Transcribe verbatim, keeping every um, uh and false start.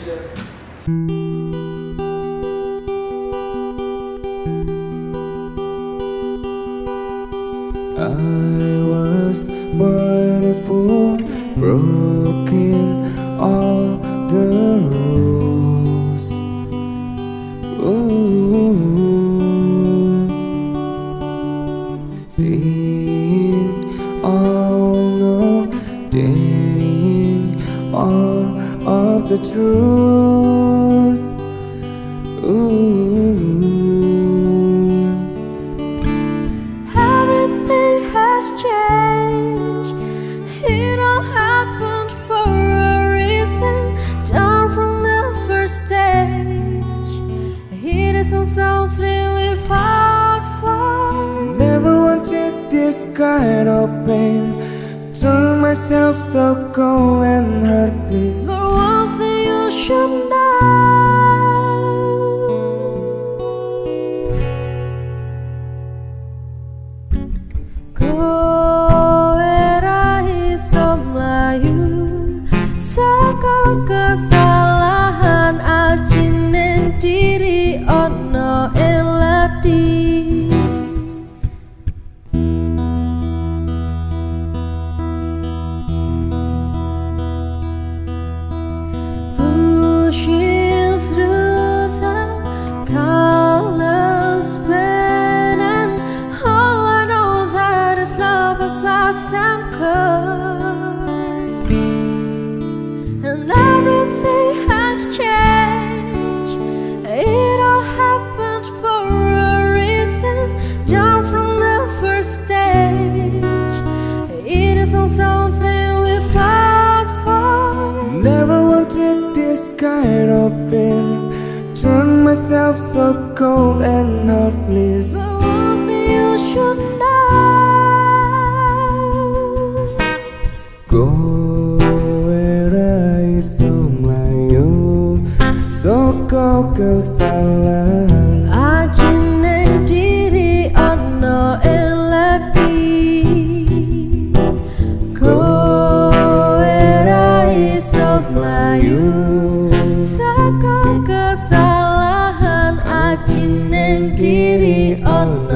I was born a fool, broken all the rules. Ooh. Seeing all, no, denying all of the truth. Ooh. Change. It all happened for a reason. Down from the first stage, it isn't something we fought for. Never wanted this kind of pain. Turn myself so cold and heartless. But one thing you should know, kesalahan ajinen diri ono eladi. Pushing through the colors pain, and all I know that is love of plus and curse. And everything has changed. It all happened for a reason. Down from the first stage, it isn't something we fought for. Never wanted this kind of pain. Turned myself so cold and heartless. But one thing you should know, go soko kesalahan ajinen diri ono eladi. Kowe ra iso mlayu saka kesalahan ajinen diri ono